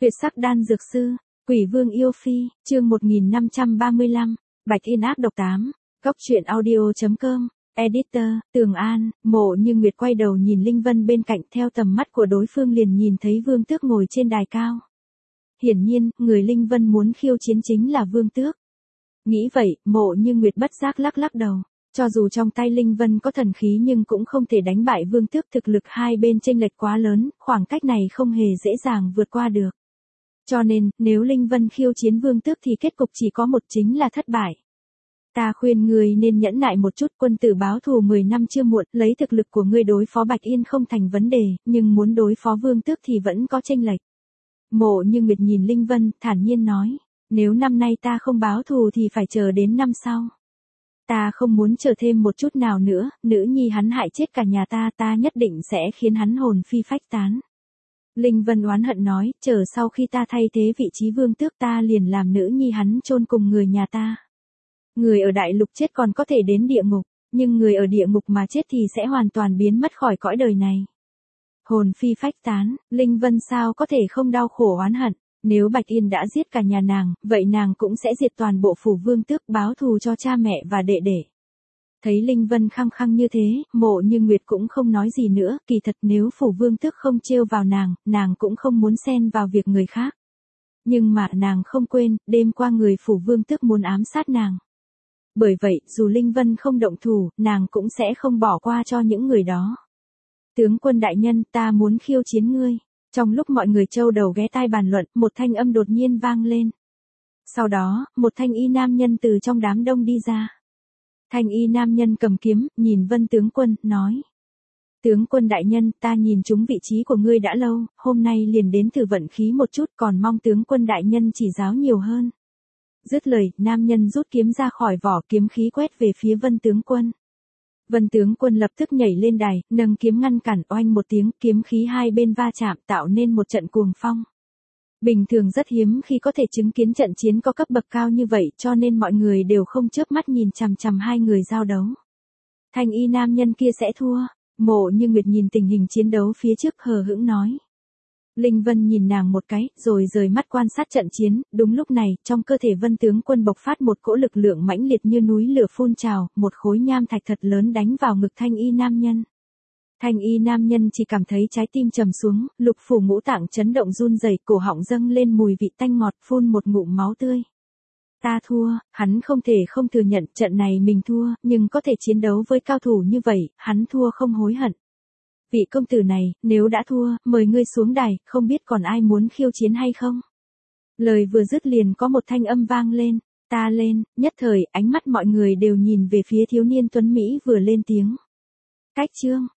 Tuyệt sắc đan dược sư, Quỷ Vương yêu phi, chương 1535, Bạch Yên ác độc 8, Góc truyện audio.com, Editor, Tường An. Mộ Như Nguyệt quay đầu nhìn Linh Vân bên cạnh, theo tầm mắt của đối phương liền nhìn thấy Vương Tước ngồi trên đài cao. Hiển nhiên, người Linh Vân muốn khiêu chiến chính là Vương Tước. Nghĩ vậy, Mộ Như Nguyệt bất giác lắc lắc đầu. Cho dù trong tay Linh Vân có thần khí nhưng cũng không thể đánh bại Vương Tước, thực lực hai bên chênh lệch quá lớn, khoảng cách này không hề dễ dàng vượt qua được. Cho nên, nếu Linh Vân khiêu chiến Vương Tước thì kết cục chỉ có một, chính là thất bại. Ta khuyên ngươi nên nhẫn nại một chút, quân tử báo thù 10 năm chưa muộn, lấy thực lực của ngươi đối phó Bạch Yên không thành vấn đề, nhưng muốn đối phó Vương Tước thì vẫn có chênh lệch. Mộ Như Nguyệt nhìn Linh Vân, thản nhiên nói, nếu năm nay ta không báo thù thì phải chờ đến năm sau. Ta không muốn chờ thêm một chút nào nữa, nữ nhi hắn hại chết cả nhà ta nhất định sẽ khiến hắn hồn phi phách tán. Linh Vân oán hận nói, chờ sau khi ta thay thế vị trí Vương Tước ta liền làm nữ nhi hắn chôn cùng người nhà ta. Người ở đại lục chết còn có thể đến địa ngục, nhưng người ở địa ngục mà chết thì sẽ hoàn toàn biến mất khỏi cõi đời này. Hồn phi phách tán, Linh Vân sao có thể không đau khổ oán hận, nếu Bạch Yên đã giết cả nhà nàng, vậy nàng cũng sẽ diệt toàn bộ phủ Vương Tước, báo thù cho cha mẹ và đệ đệ. Thấy Linh Vân khăng khăng như thế, Mộ Như Nguyệt cũng không nói gì nữa, kỳ thật nếu phủ Vương Tước không trêu vào nàng cũng không muốn xen vào việc người khác. Nhưng mà nàng không quên, đêm qua người phủ Vương Tước muốn ám sát nàng. Bởi vậy, dù Linh Vân không động thủ, nàng cũng sẽ không bỏ qua cho những người đó. Tướng quân đại nhân, ta muốn khiêu chiến ngươi. Trong lúc mọi người châu đầu ghé tai bàn luận, một thanh âm đột nhiên vang lên. Sau đó, một thanh y nam nhân từ trong đám đông đi ra. Thanh y nam nhân cầm kiếm, nhìn Vân tướng quân, nói. Tướng quân đại nhân, ta nhìn trúng vị trí của ngươi đã lâu, hôm nay liền đến thử vận khí một chút, còn mong tướng quân đại nhân chỉ giáo nhiều hơn. Dứt lời, nam nhân rút kiếm ra khỏi vỏ, kiếm khí quét về phía Vân tướng quân. Vân tướng quân lập tức nhảy lên đài, nâng kiếm ngăn cản, oanh một tiếng, kiếm khí hai bên va chạm tạo nên một trận cuồng phong. Bình thường rất hiếm khi có thể chứng kiến trận chiến có cấp bậc cao như vậy, cho nên mọi người đều không chớp mắt nhìn chằm chằm hai người giao đấu. Thanh y nam nhân kia sẽ thua. Mộ Như Nguyệt nhìn tình hình chiến đấu phía trước hờ hững nói. Linh Vân nhìn nàng một cái, rồi rời mắt quan sát trận chiến, đúng lúc này, trong cơ thể Vân tướng quân bộc phát một cỗ lực lượng mãnh liệt như núi lửa phun trào, một khối nham thạch thật lớn đánh vào ngực thanh y nam nhân. Thanh y nam nhân chỉ cảm thấy trái tim trầm xuống, lục phủ ngũ tạng chấn động run rẩy, cổ họng dâng lên mùi vị tanh ngọt, phun một ngụm máu tươi. Ta thua, hắn không thể không thừa nhận trận này mình thua, nhưng có thể chiến đấu với cao thủ như vậy, hắn thua không hối hận. Vị công tử này, nếu đã thua, mời ngươi xuống đài, không biết còn ai muốn khiêu chiến hay không? Lời vừa dứt liền có một thanh âm vang lên, ta lên, nhất thời, ánh mắt mọi người đều nhìn về phía thiếu niên tuấn Mỹ vừa lên tiếng. Cách chương,